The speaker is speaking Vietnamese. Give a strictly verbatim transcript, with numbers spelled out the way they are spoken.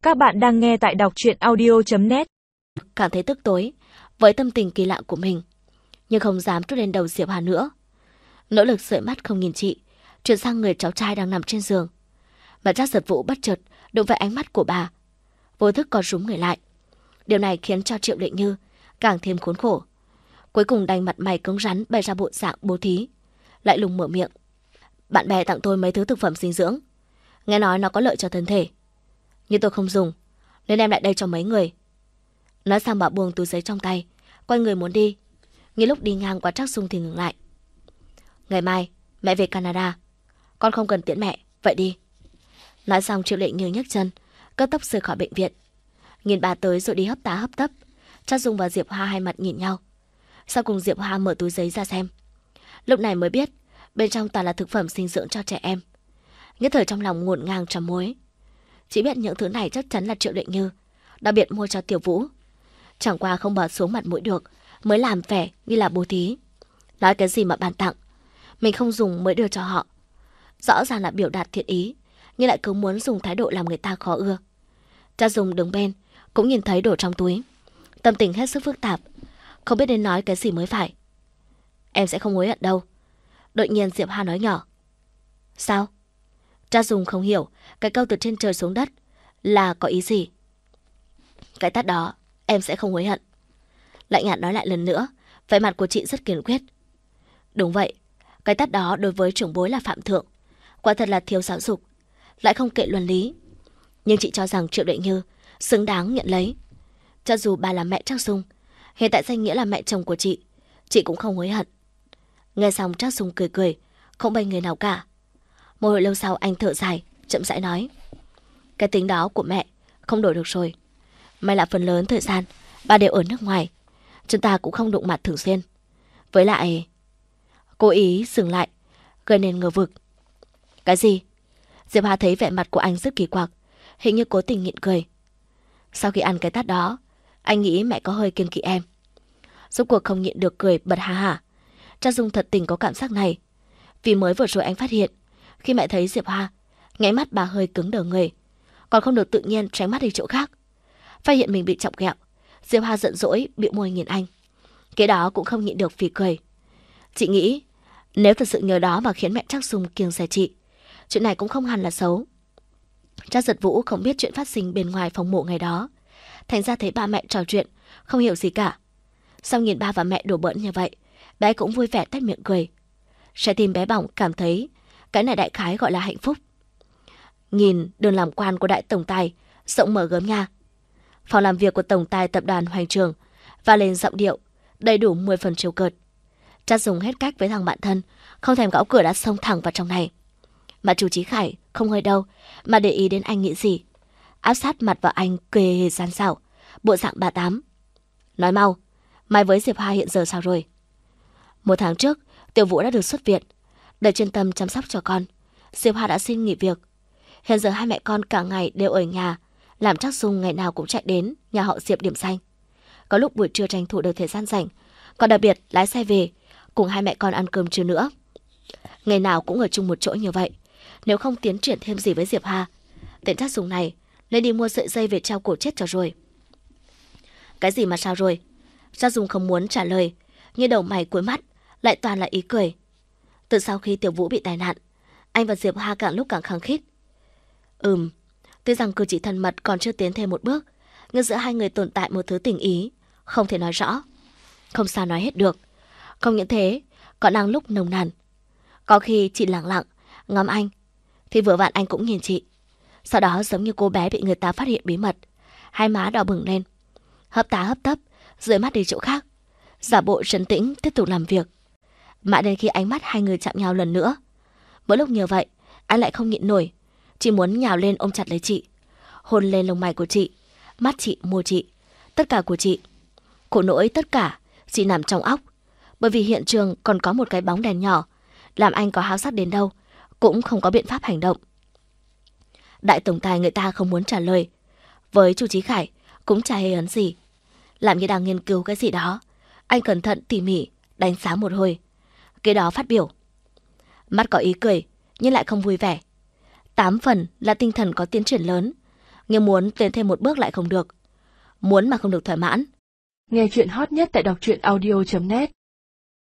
Các bạn đang nghe tại đọc truyện audio chấm net. Cảm thấy tức tối với tâm tình kỳ lạ của mình, nhưng không dám trút lên đầu Diệp Hà nữa. Nỗ lực dụi mắt không nhìn chị, chuyển sang người cháu trai đang nằm trên giường. Mà Trác Giật Vũ bất chợt đụng phải ánh mắt của bà, vô thức co rúm người lại. Điều này khiến cho Triệu Lệ Như càng thêm khốn khổ. Cuối cùng đành mặt mày cứng rắn bày ra bộ dạng bố thí, lại lùng mở miệng: "Bạn bè tặng tôi mấy thứ thực phẩm dinh dưỡng, nghe nói nó có lợi cho thân thể, nhưng tôi không dùng, nên đem lại đây cho mấy người." Nói xong bà buông túi giấy trong tay, quay người muốn đi. Ngay lúc đi ngang qua Trác Dung thì ngừng lại. "Ngày mai mẹ về Canada, con không cần tiễn mẹ, vậy đi." Nói xong Triệu Lệ Như nhấc chân, cấp tốc rời khỏi bệnh viện. Nhìn bà tới rồi đi hấp tá hấp tấp, Trác Dung và Diệp Hoa hai mặt nhìn nhau. Sau cùng Diệp Hoa mở túi giấy ra xem. Lúc này mới biết bên trong toàn là thực phẩm dinh dưỡng cho trẻ em. Nhất thời trong lòng ngổn ngang trăm mối. Chỉ biết những thứ này chắc chắn là Triệu Lệ Như đặc biệt mua cho Tiểu Vũ. Chẳng qua không bỏ xuống mặt mũi được, mới làm vẻ như là bố thí. Nói cái gì mà bàn tặng, mình không dùng mới đưa cho họ. Rõ ràng là biểu đạt thiện ý, nhưng lại cứ muốn dùng thái độ làm người ta khó ưa. Cha Dùng đứng bên cũng nhìn thấy đồ trong túi, tâm tình hết sức phức tạp, không biết nên nói cái gì mới phải. "Em sẽ không hối hận đâu." Đột nhiên Diệp Hà nói nhỏ. "Sao?" Cha Dùng không hiểu cái câu từ trên trời xuống đất là có ý gì. "Cái tát đó em sẽ không hối hận." Lạnh nhạt nói lại lần nữa, vẻ mặt của chị rất kiên quyết. Đúng vậy, cái tát đó đối với trưởng bối là phạm thượng, quả thật là thiếu giáo dục, lại không kệ luân lý. Nhưng chị cho rằng Triệu Lệ Như xứng đáng nhận lấy. Cho dù bà là mẹ Trác Dung, hiện tại danh nghĩa là mẹ chồng của chị, chị cũng không hối hận. Nghe xong Trác Dung cười cười, không bênh người nào cả. Một hồi lâu sau anh thở dài, chậm rãi nói: "Cái tính đó của mẹ không đổi được rồi. May là phần lớn thời gian bà đều ở nước ngoài, chúng ta cũng không đụng mặt thường xuyên. Với lại..." Cố ý dừng lại, gây nên ngờ vực. "Cái gì?" Diệp Hà thấy vẻ mặt của anh rất kỳ quặc, hình như cố tình nhịn cười. Sau khi ăn cái tát đó, anh nghĩ mẹ có hơi kiêng kỵ em. Rốt cuộc không nhịn được cười bật ha hả. Trác Dung thật tình có cảm giác này, vì mới vừa rồi anh phát hiện khi mẹ thấy Diệp Hà, nháy mắt bà hơi cứng đờ người, còn không được tự nhiên tránh mắt đi chỗ khác. Phát hiện mình bị chọc ghẹo, Diệp Hà giận dỗi bĩu môi nhìn anh. Cái đó cũng không nhịn được phì cười. Chị nghĩ nếu thật sự nhờ đó mà khiến mẹ Trác Dung kiêng dè chị, chuyện này cũng không hẳn là xấu. Trác Giật Vũ không biết chuyện phát sinh bên ngoài phòng mộ ngày đó, thành ra thấy ba mẹ trò chuyện không hiểu gì cả. Sau nhìn ba và mẹ đùa bỡn như vậy, bé cũng vui vẻ tét miệng cười. Trái tim bé bỏng cảm thấy cái này đại khái gọi là hạnh phúc. Nhìn đường làm quan của đại tổng tài rộng mở gớm nha. Phòng làm việc của tổng tài tập đoàn Hoành Trường và lên giọng điệu đầy đủ mười phần trêu cợt. Trác Dùng hết cách với thằng bạn thân, không thèm gõ cửa đã xông thẳng vào trong này. Mà chú Chí Khải không hơi đâu mà để ý đến anh nghĩ gì, áp sát mặt vào anh kề gian xảo, bộ dạng bà tám. "Nói mau, mày với Diệp Hà hiện giờ sao rồi?" Một tháng trước, Tiểu Vũ đã được xuất viện, để chuyên tâm chăm sóc cho con. Diệp Hà đã xin nghỉ việc. Hiện giờ hai mẹ con cả ngày đều ở nhà, làm Trác Dung ngày nào cũng chạy đến nhà họ Diệp điểm xanh. Có lúc buổi trưa tranh thủ được thời gian rảnh, còn đặc biệt lái xe về cùng hai mẹ con ăn cơm trưa nữa. Ngày nào cũng ở chung một chỗ như vậy. Nếu không tiến triển thêm gì với Diệp Hà, tên Trác Dung này lên đi mua sợi dây về treo cổ chết cho rồi. "Cái gì mà sao rồi?" Trác Dung không muốn trả lời, nhưng đầu mày cuối mắt lại toàn là ý cười. Từ sau khi Tiểu Vũ bị tai nạn, anh và Diệp Hà càng lúc càng khăng khít. Ừm, tuy rằng cử chỉ thân mật còn chưa tiến thêm một bước, nhưng giữa hai người tồn tại một thứ tình ý không thể nói rõ, không sao nói hết được. Không những thế, còn đang lúc nồng nàn. Có khi chị lặng lặng ngắm anh, thì vừa vặn anh cũng nhìn chị. Sau đó giống như cô bé bị người ta phát hiện bí mật, hai má đỏ bừng lên, hấp tá hấp tấp rời mắt đi chỗ khác, giả bộ trấn tĩnh tiếp tục làm việc. Mãi đến khi ánh mắt hai người chạm nhau lần nữa, mỗi lúc như vậy anh lại không nhịn nổi, chỉ muốn nhào lên ôm chặt lấy chị, hôn lên lông mày của chị, mắt chị, môi chị, tất cả của chị. Khổ nỗi tất cả chỉ nằm trong óc, bởi vì hiện trường còn có một cái bóng đèn nhỏ, làm anh có háo sắc đến đâu cũng không có biện pháp hành động. Đại tổng tài người ta không muốn trả lời, với chú Chí Khải cũng chả hề ấn gì, làm như đang nghiên cứu cái gì đó. Anh cẩn thận tỉ mỉ đánh giá một hồi, cái đó phát biểu. Mắt có ý cười nhưng lại không vui vẻ. Tám phần là tinh thần có tiến triển lớn, nhưng muốn tiến thêm một bước lại không được. Muốn mà không được thỏa mãn. Nghe chuyện hot nhất tại đọc truyện audio chấm net.